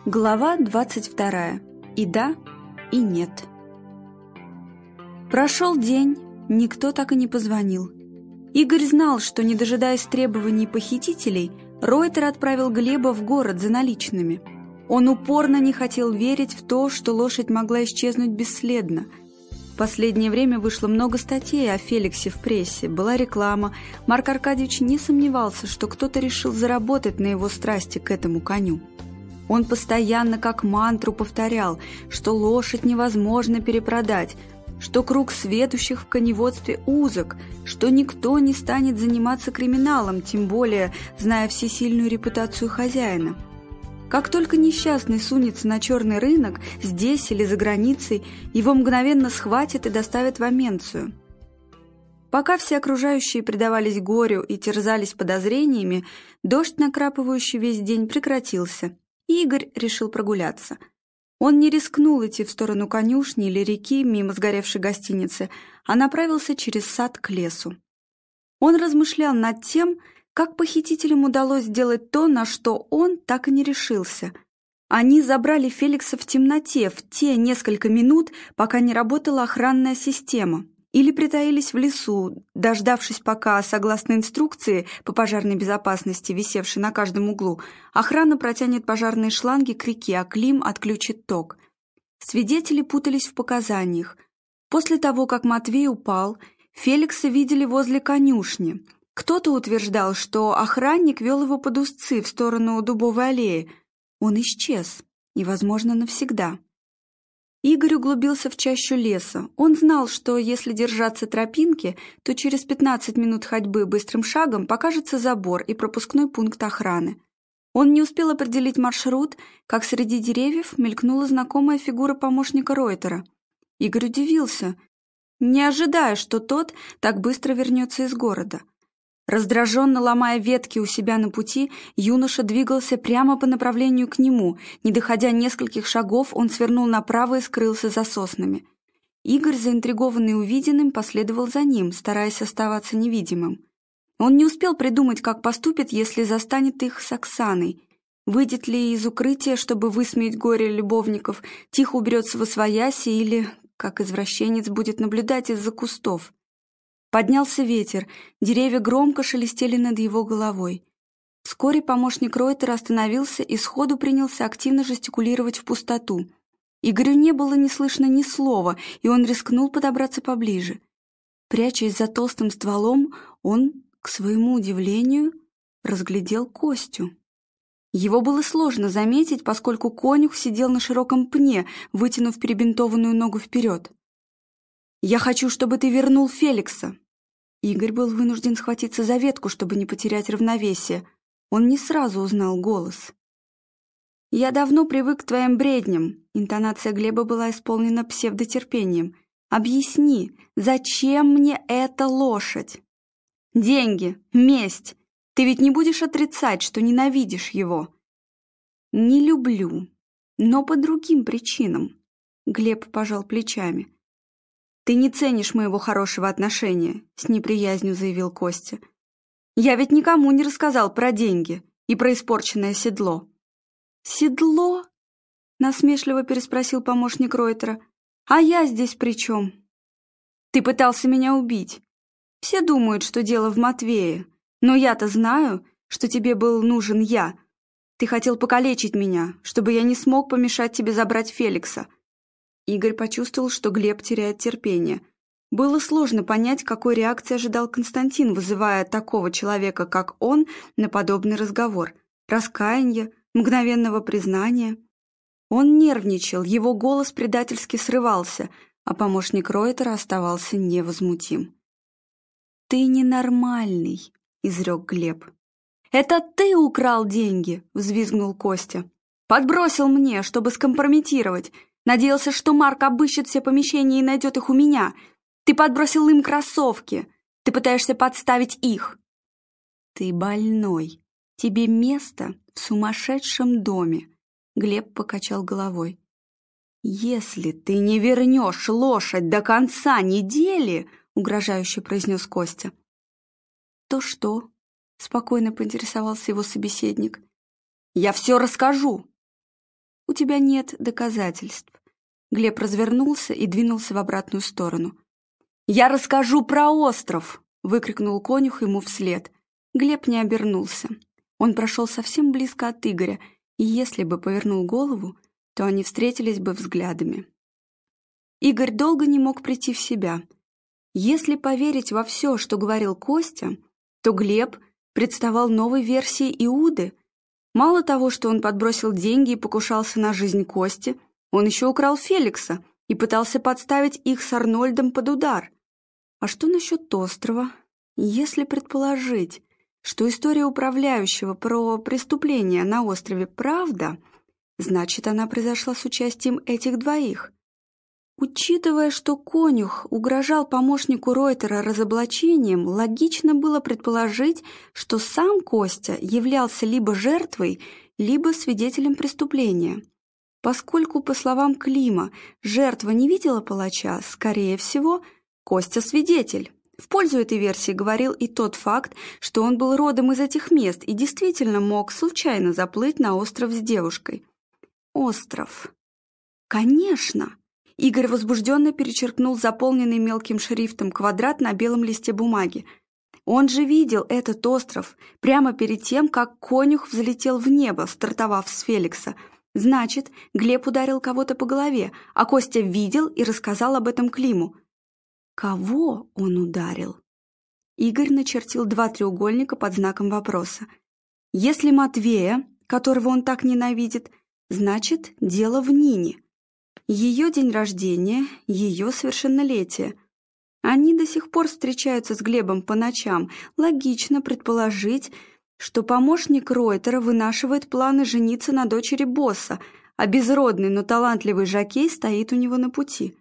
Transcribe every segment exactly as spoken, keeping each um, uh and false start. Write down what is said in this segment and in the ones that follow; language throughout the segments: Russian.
Глава двадцать вторая. И да, и нет. Прошел день, никто так и не позвонил. Игорь знал, что, не дожидаясь требований похитителей, Ройтер отправил Глеба в город за наличными. Он упорно не хотел верить в то, что лошадь могла исчезнуть бесследно. В последнее время вышло много статей о Феликсе в прессе, была реклама. Марк Аркадьевич не сомневался, что кто-то решил заработать на его страсти к этому коню. Он постоянно как мантру повторял, что лошадь невозможно перепродать, что круг сведущих в коневодстве узок, что никто не станет заниматься криминалом, тем более зная всесильную репутацию хозяина. Как только несчастный сунется на черный рынок, здесь или за границей, его мгновенно схватят и доставят в Аменцию. Пока все окружающие предавались горю и терзались подозрениями, дождь, накрапывающий весь день, прекратился. Игорь решил прогуляться. Он не рискнул идти в сторону конюшни или реки мимо сгоревшей гостиницы, а направился через сад к лесу. Он размышлял над тем, как похитителям удалось сделать то, на что он так и не решился. Они забрали Феликса в темноте в те несколько минут, пока не работала охранная система, или притаились в лесу, дождавшись, пока, согласно инструкции по пожарной безопасности, висевшей на каждом углу, охрана протянет пожарные шланги к реке, а Клим отключит ток. Свидетели путались в показаниях. После того, как Матвей упал, Феликса видели возле конюшни. Кто-то утверждал, что охранник вел его под узцы в сторону Дубовой аллеи. Он исчез, и, возможно, навсегда. Игорь углубился в чащу леса. Он знал, что если держаться тропинки, то через пятнадцать минут ходьбы быстрым шагом покажется забор и пропускной пункт охраны. Он не успел определить маршрут, как среди деревьев мелькнула знакомая фигура помощника Ройтера. Игорь удивился, не ожидая, что тот так быстро вернется из города. Раздраженно ломая ветки у себя на пути, юноша двигался прямо по направлению к нему. Не доходя нескольких шагов, он свернул направо и скрылся за соснами. Игорь, заинтригованный увиденным, последовал за ним, стараясь оставаться невидимым. Он не успел придумать, как поступит, если застанет их с Оксаной. Выйдет ли из укрытия, чтобы высмеять горе любовников, тихо уберется восвояси или, как извращенец, будет наблюдать из-за кустов. Поднялся ветер, деревья громко шелестели над его головой. Вскоре помощник Ройтера остановился и сходу принялся активно жестикулировать в пустоту. Игорю не было не слышно ни слова, и он рискнул подобраться поближе. Прячась за толстым стволом, он, к своему удивлению, разглядел Костю. Его было сложно заметить, поскольку конюх сидел на широком пне, вытянув перебинтованную ногу вперед. «Я хочу, чтобы ты вернул Феликса!» Игорь был вынужден схватиться за ветку, чтобы не потерять равновесие. Он не сразу узнал голос. «Я давно привык к твоим бредням», — интонация Глеба была исполнена псевдотерпением. «Объясни, зачем мне эта лошадь?» «Деньги, месть. Ты ведь не будешь отрицать, что ненавидишь его?» «Не люблю, но по другим причинам», — Глеб пожал плечами. «Ты не ценишь моего хорошего отношения», — с неприязнью заявил Костя. «Я ведь никому не рассказал про деньги и про испорченное седло». «Седло?» — насмешливо переспросил помощник Ройтера. «А я здесь при чем?» «Ты пытался меня убить. Все думают, что дело в Матвее, но я-то знаю, что тебе был нужен я. Ты хотел покалечить меня, чтобы я не смог помешать тебе забрать Феликса». Игорь почувствовал, что Глеб теряет терпение. Было сложно понять, какой реакции ожидал Константин, вызывая такого человека, как он, на подобный разговор. Раскаяния, мгновенного признания. Он нервничал, его голос предательски срывался, а помощник Ройтера оставался невозмутим. «Ты ненормальный», — изрек Глеб. «Это ты украл деньги», — взвизгнул Костя. «Подбросил мне, чтобы скомпрометировать. Надеялся, что Марк обыщет все помещения и найдет их у меня. Ты подбросил им кроссовки. Ты пытаешься подставить их». «Ты больной. Тебе место в сумасшедшем доме», — Глеб покачал головой. «Если ты не вернешь лошадь до конца недели», — угрожающе произнес Костя. «То что?» — спокойно поинтересовался его собеседник. «Я все расскажу. у тебя нет доказательств». Глеб развернулся и двинулся в обратную сторону. «Я расскажу про остров!» — выкрикнул конюх ему вслед. Глеб не обернулся. Он прошел совсем близко от Игоря, и если бы повернул голову, то они встретились бы взглядами. Игорь долго не мог прийти в себя. Если поверить во все, что говорил Костя, то Глеб представал новой версией Иуды. Мало того, что он подбросил деньги и покушался на жизнь Кости, он еще украл Феликса и пытался подставить их с Арнольдом под удар. А что насчет острова? Если предположить, что история управляющего про преступление на острове правда, значит, она произошла с участием этих двоих. Учитывая, что конюх угрожал помощнику Ройтера разоблачением, логично было предположить, что сам Костя являлся либо жертвой, либо свидетелем преступления. Поскольку, по словам Клима, жертва не видела палача, скорее всего, Костя свидетель. В пользу этой версии говорил и тот факт, что он был родом из этих мест и действительно мог случайно заплыть на остров с девушкой. Остров. Конечно! Игорь возбужденно перечеркнул заполненный мелким шрифтом квадрат на белом листе бумаги. Он же видел этот остров прямо перед тем, как конюх взлетел в небо, стартовав с Феликса. Значит, Глеб ударил кого-то по голове, а Костя видел и рассказал об этом Климу. Кого он ударил? Игорь начертил два треугольника под знаком вопроса. Если Матвея, которого он так ненавидит, значит, дело в Нине. Ее день рождения, ее совершеннолетие. Они до сих пор встречаются с Глебом по ночам. Логично предположить, что помощник Ройтера вынашивает планы жениться на дочери босса, а безродный, но талантливый жокей стоит у него на пути.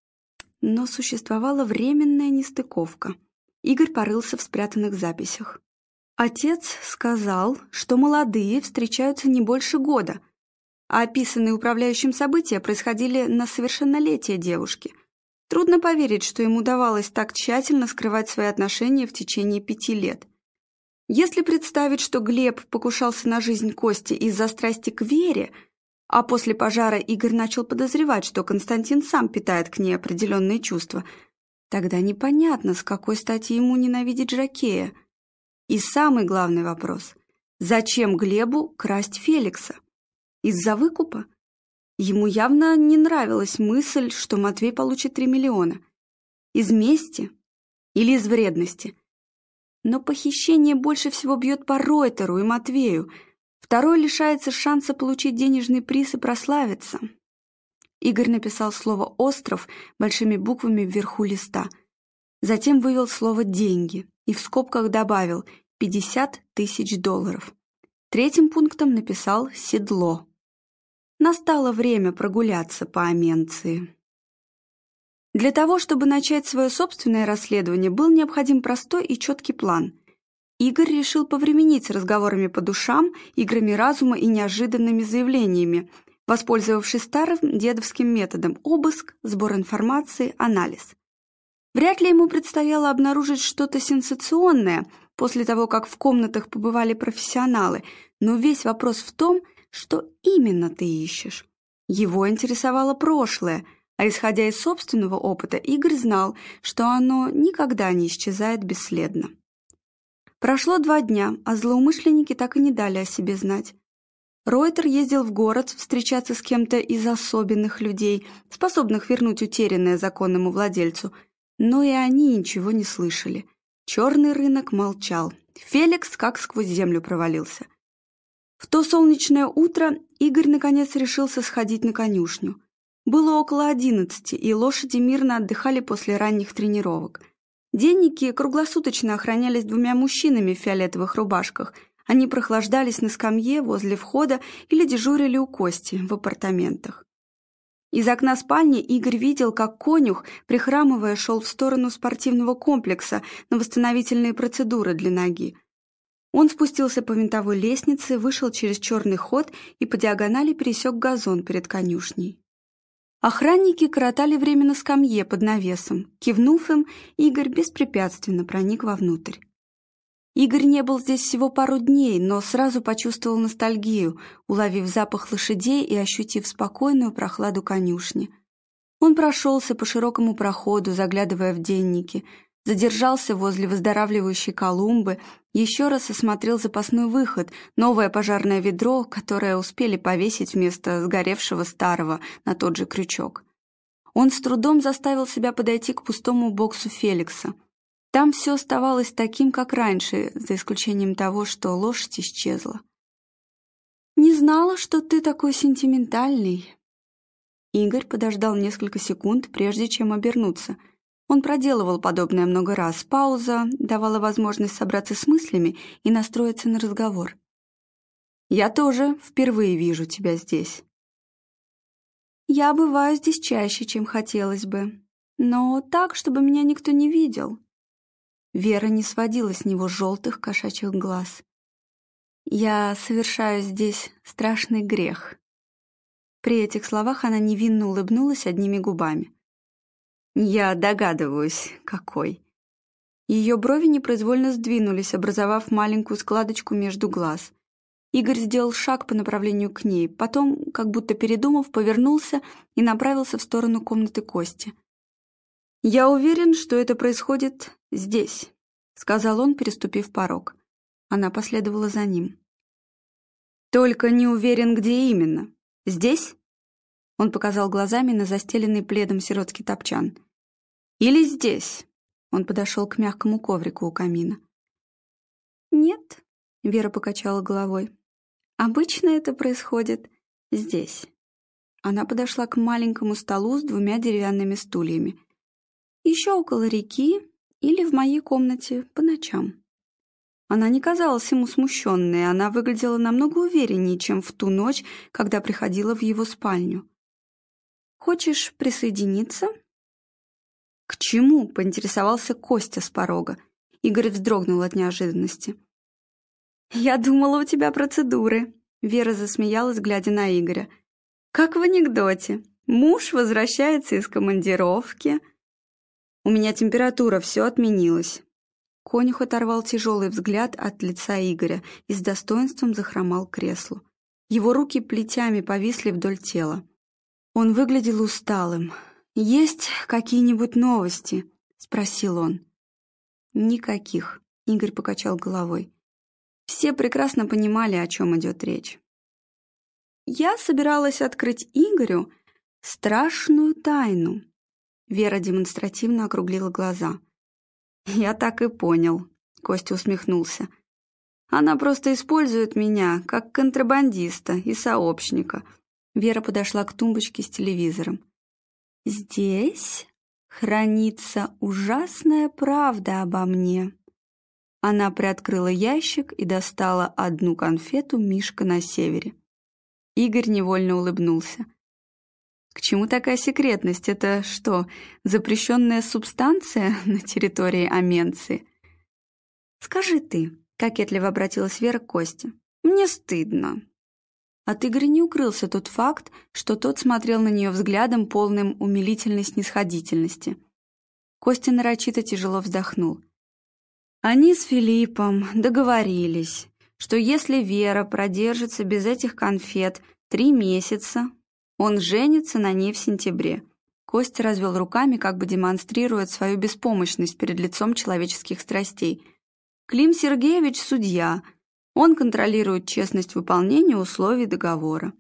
Но существовала временная нестыковка. Игорь порылся в спрятанных записях. Отец сказал, что молодые встречаются не больше года, а описанные управляющим события происходили на совершеннолетие девушки. Трудно поверить, что ему удавалось так тщательно скрывать свои отношения в течение пяти лет. Если представить, что Глеб покушался на жизнь Кости из-за страсти к Вере, а после пожара Игорь начал подозревать, что Константин сам питает к ней определенные чувства, тогда непонятно, с какой стати ему ненавидеть жокея. И самый главный вопрос – зачем Глебу красть Феликса? Из-за выкупа? Ему явно не нравилась мысль, что Матвей получит три миллиона. Из мести или из вредности? Но похищение больше всего бьет по Ройтеру и Матвею. Второй лишается шанса получить денежный приз и прославиться. Игорь написал слово «остров» большими буквами вверху листа. Затем вывел слово «деньги» и в скобках добавил пятьдесят тысяч долларов. Третьим пунктом написал «седло». Настало время прогуляться по Аменции. Для того, чтобы начать свое собственное расследование, был необходим простой и четкий план. Игорь решил повременить с разговорами по душам, играми разума и неожиданными заявлениями, воспользовавшись старым дедовским методом – обыск, сбор информации, анализ. Вряд ли ему предстояло обнаружить что-то сенсационное после того, как в комнатах побывали профессионалы, но весь вопрос в том, что именно ты ищешь. Его интересовало прошлое, а исходя из собственного опыта, Игорь знал, что оно никогда не исчезает бесследно. Прошло два дня, а злоумышленники так и не дали о себе знать. Ройтер ездил в город встречаться с кем-то из особенных людей, способных вернуть утерянное законному владельцу, но и они ничего не слышали. Черный рынок молчал. Феликс как сквозь землю провалился. В то солнечное утро Игорь наконец решился сходить на конюшню. Было около одиннадцати, и лошади мирно отдыхали после ранних тренировок. Денники круглосуточно охранялись двумя мужчинами в фиолетовых рубашках. Они прохлаждались на скамье возле входа или дежурили у Кости в апартаментах. Из окна спальни Игорь видел, как конюх, прихрамывая, шел в сторону спортивного комплекса на восстановительные процедуры для ноги. Он спустился по винтовой лестнице, вышел через черный ход и по диагонали пересек газон перед конюшней. Охранники коротали время на скамье под навесом. Кивнув им, Игорь беспрепятственно проник вовнутрь. Игорь не был здесь всего пару дней, но сразу почувствовал ностальгию, уловив запах лошадей и ощутив спокойную прохладу конюшни. Он прошелся по широкому проходу, заглядывая в денники, задержался возле выздоравливающей Колумбы, еще раз осмотрел запасной выход, новое пожарное ведро, которое успели повесить вместо сгоревшего старого на тот же крючок. Он с трудом заставил себя подойти к пустому боксу Феликса. Там все оставалось таким, как раньше, за исключением того, что лошадь исчезла. «Не знала, что ты такой сентиментальный». Игорь подождал несколько секунд, прежде чем обернуться. Он проделывал подобное много раз. Пауза давала возможность собраться с мыслями и настроиться на разговор. «Я тоже впервые вижу тебя здесь». «Я бываю здесь чаще, чем хотелось бы, но так, чтобы меня никто не видел». Вера не сводила с него желтых кошачьих глаз. «Я совершаю здесь страшный грех». При этих словах она невинно улыбнулась одними губами. «Я догадываюсь, какой». Ее брови непроизвольно сдвинулись, образовав маленькую складочку между глаз. Игорь сделал шаг по направлению к ней, потом, как будто передумав, повернулся и направился в сторону комнаты Кости. «Я уверен, что это происходит здесь», — сказал он, переступив порог. Она последовала за ним. «Только не уверен, где именно. Здесь?» Он показал глазами на застеленный пледом сиротский топчан. «Или здесь?» Он подошел к мягкому коврику у камина. «Нет», — Вера покачала головой. «Обычно это происходит здесь». Она подошла к маленькому столу с двумя деревянными стульями. «Еще около реки или в моей комнате по ночам». Она не казалась ему смущенной, она выглядела намного увереннее, чем в ту ночь, когда приходила в его спальню. «Хочешь присоединиться?» «К чему?» — поинтересовался Костя с порога. Игорь вздрогнул от неожиданности. «Я думала, у тебя процедуры», — Вера засмеялась, глядя на Игоря. «Как в анекдоте. Муж возвращается из командировки». «У меня температура, все отменилось». Конюх оторвал тяжелый взгляд от лица Игоря и с достоинством захромал к креслу. Его руки плетями повисли вдоль тела. Он выглядел усталым. «Есть какие-нибудь новости?» — спросил он. «Никаких», — Игорь покачал головой. Все прекрасно понимали, о чем идет речь. «Я собиралась открыть Игорю страшную тайну». Вера демонстративно округлила глаза. «Я так и понял», — Костя усмехнулся. «Она просто использует меня как контрабандиста и сообщника». Вера подошла к тумбочке с телевизором. «Здесь хранится ужасная правда обо мне». Она приоткрыла ящик и достала одну конфету «Мишка на севере». Игорь невольно улыбнулся. «К чему такая секретность? Это что, запрещенная субстанция на территории Аменции?» «Скажи ты», — кокетливо обратилась Вера к Косте. «Мне стыдно». От Игоря не укрылся тот факт, что тот смотрел на нее взглядом, полным умилительной снисходительности. Костя нарочито тяжело вздохнул. Они с Филиппом договорились, что если Вера продержится без этих конфет три месяца, он женится на ней в сентябре. Костя развел руками, как бы демонстрируя свою беспомощность перед лицом человеческих страстей. Клим Сергеевич – судья. Он контролирует честность выполнения условий договора.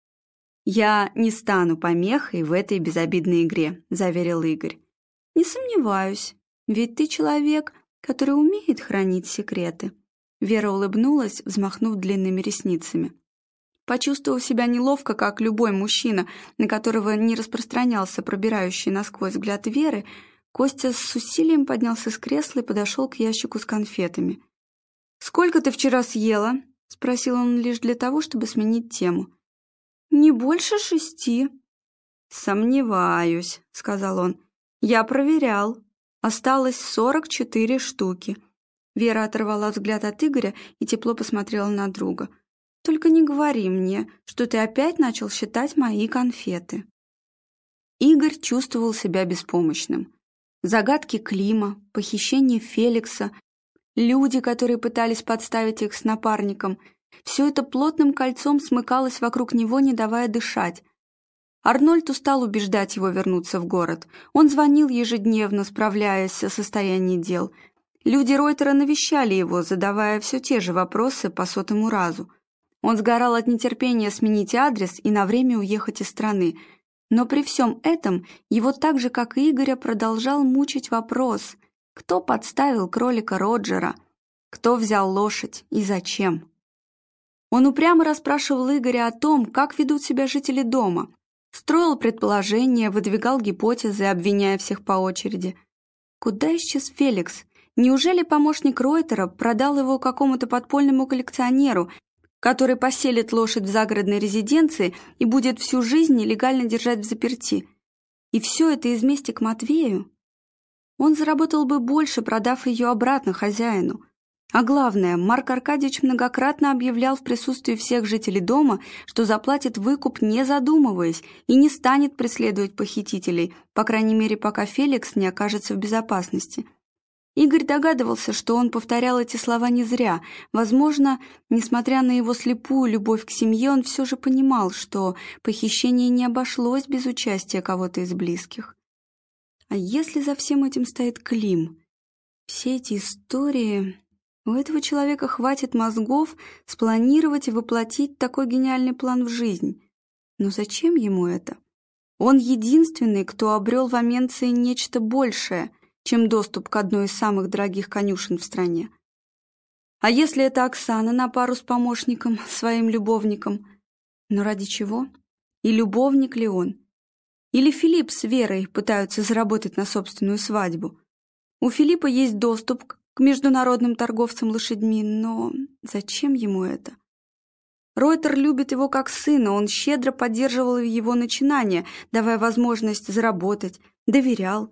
«Я не стану помехой в этой безобидной игре», – заверил Игорь. «Не сомневаюсь, ведь ты человек, который умеет хранить секреты». Вера улыбнулась, взмахнув длинными ресницами. Почувствовав себя неловко, как любой мужчина, на которого не распространялся пробирающий насквозь взгляд Веры, Костя с усилием поднялся с кресла и подошел к ящику с конфетами. «Сколько ты вчера съела?» — спросил он лишь для того, чтобы сменить тему. «Не больше шести». «Сомневаюсь», — сказал он. «Я проверял. Осталось сорок четыре штуки». Вера оторвала взгляд от Игоря и тепло посмотрела на друга. «Только не говори мне, что ты опять начал считать мои конфеты». Игорь чувствовал себя беспомощным. Загадки Клима, похищение Феликса, люди, которые пытались подставить их с напарником. Все это плотным кольцом смыкалось вокруг него, не давая дышать. Арнольд устал убеждать его вернуться в город. Он звонил ежедневно, справляясь о состоянии дел. Люди Ройтера навещали его, задавая все те же вопросы по сотому разу. Он сгорал от нетерпения сменить адрес и на время уехать из страны. Но при всем этом его так же, как и Игоря, продолжал мучить вопрос: кто подставил кролика Роджера, кто взял лошадь и зачем? Он упрямо расспрашивал Игоря о том, как ведут себя жители дома, строил предположения, выдвигал гипотезы, обвиняя всех по очереди. Куда исчез Феликс? Неужели помощник Ройтера продал его какому-то подпольному коллекционеру, который поселит лошадь в загородной резиденции и будет всю жизнь нелегально держать взаперти? И все это из мести к Матвею? Он заработал бы больше, продав ее обратно хозяину. А главное, Марк Аркадьевич многократно объявлял в присутствии всех жителей дома, что заплатит выкуп, не задумываясь, и не станет преследовать похитителей, по крайней мере, пока Феликс не окажется в безопасности. Игорь догадывался, что он повторял эти слова не зря. Возможно, несмотря на его слепую любовь к семье, он все же понимал, что похищение не обошлось без участия кого-то из близких. А если за всем этим стоит Клим? Все эти истории... У этого человека хватит мозгов спланировать и воплотить такой гениальный план в жизнь. Но зачем ему это? Он единственный, кто обрел в Аменции нечто большее, чем доступ к одной из самых дорогих конюшен в стране. А если это Оксана на пару с помощником, своим любовником? Но ради чего? И любовник ли он? Или Филипп с Верой пытаются заработать на собственную свадьбу? У Филиппа есть доступ к международным торговцам лошадьми, но зачем ему это? Ройтер любит его как сына, он щедро поддерживал его начинания, давая возможность заработать, доверял.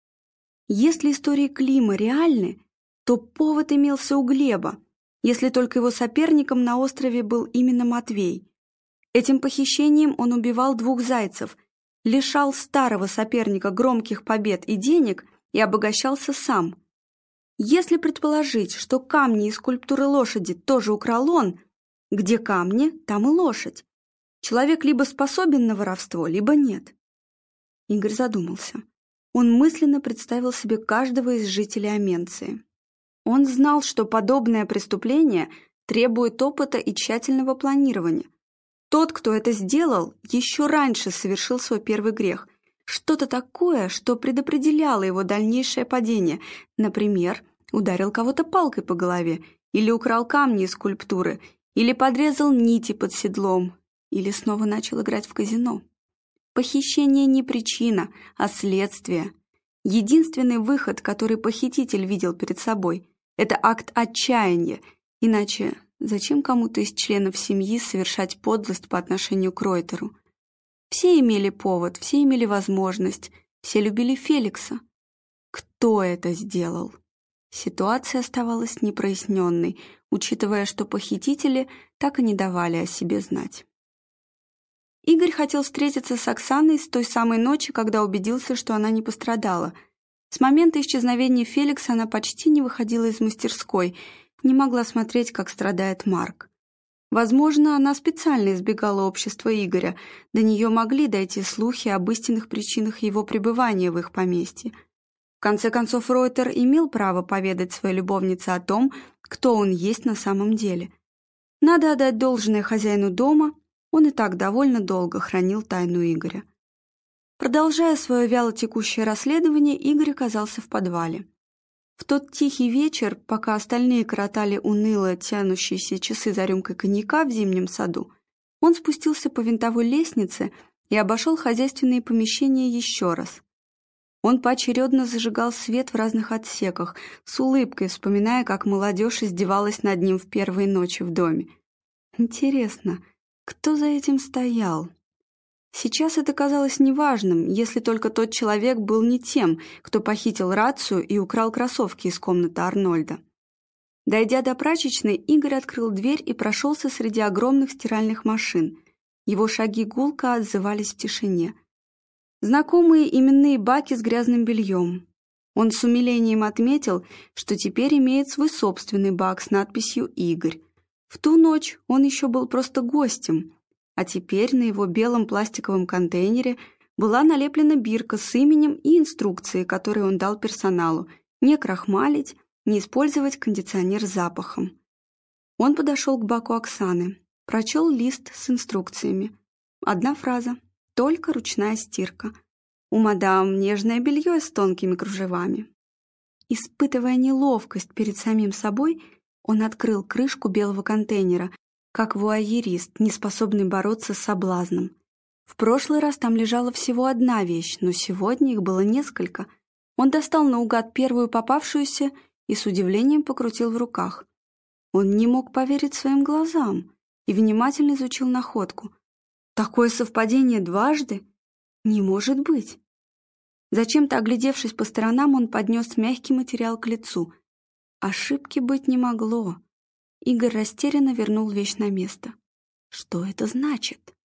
Если истории Клима реальны, то повод имелся у Глеба, если только его соперником на острове был именно Матвей. Этим похищением он убивал двух зайцев, лишал старого соперника громких побед и денег и обогащался сам. Если предположить, что камни и скульптуры лошади тоже украл он, где камни, там и лошадь. Человек либо способен на воровство, либо нет. Игорь задумался. Он мысленно представил себе каждого из жителей Аменции. Он знал, что подобное преступление требует опыта и тщательного планирования. Тот, кто это сделал, еще раньше совершил свой первый грех. Что-то такое, что предопределяло его дальнейшее падение. Например, ударил кого-то палкой по голове, или украл камни из скульптуры, или подрезал нити под седлом, или снова начал играть в казино. Похищение не причина, а следствие. Единственный выход, который похититель видел перед собой, это акт отчаяния, иначе зачем кому-то из членов семьи совершать подлость по отношению к Ройтеру? Все имели повод, все имели возможность, все любили Феликса. Кто это сделал? Ситуация оставалась непроясненной, учитывая, что похитители так и не давали о себе знать. Игорь хотел встретиться с Оксаной с той самой ночи, когда убедился, что она не пострадала. С момента исчезновения Феликса она почти не выходила из мастерской, не могла смотреть, как страдает Марк. Возможно, она специально избегала общества Игоря, до нее могли дойти слухи об истинных причинах его пребывания в их поместье. В конце концов, Ройтер имел право поведать своей любовнице о том, кто он есть на самом деле. Надо отдать должное хозяину дома, он и так довольно долго хранил тайну Игоря. Продолжая свое вялотекущее расследование, Игорь оказался в подвале. В тот тихий вечер, пока остальные коротали уныло тянущиеся часы за рюмкой коньяка в зимнем саду, он спустился по винтовой лестнице и обошел хозяйственные помещения еще раз. Он поочередно зажигал свет в разных отсеках, с улыбкой вспоминая, как молодежь издевалась над ним в первые ночи в доме. Интересно, кто за этим стоял? Сейчас это казалось неважным, если только тот человек был не тем, кто похитил рацию и украл кроссовки из комнаты Арнольда. Дойдя до прачечной, Игорь открыл дверь и прошелся среди огромных стиральных машин. Его шаги гулко отзывались в тишине. Знакомые именные баки с грязным бельем. Он с умилением отметил, что теперь имеет свой собственный бак с надписью «Игорь». В ту ночь он еще был просто гостем, а теперь на его белом пластиковом контейнере была налеплена бирка с именем и инструкцией, которые он дал персоналу: не крахмалить, не использовать кондиционер с запахом. Он подошел к баку Оксаны, прочел лист с инструкциями. Одна фраза: «Только ручная стирка. У мадам нежное белье с тонкими кружевами». Испытывая неловкость перед самим собой, он открыл крышку белого контейнера, как вуайерист, не способный бороться с соблазном. В прошлый раз там лежала всего одна вещь, но сегодня их было несколько. Он достал наугад первую попавшуюся и с удивлением покрутил в руках. Он не мог поверить своим глазам и внимательно изучил находку. Такое совпадение дважды? Не может быть. Зачем-то, оглядевшись по сторонам, он поднес мягкий материал к лицу. Ошибки быть не могло. Игорь растерянно вернул вещь на место. Что это значит?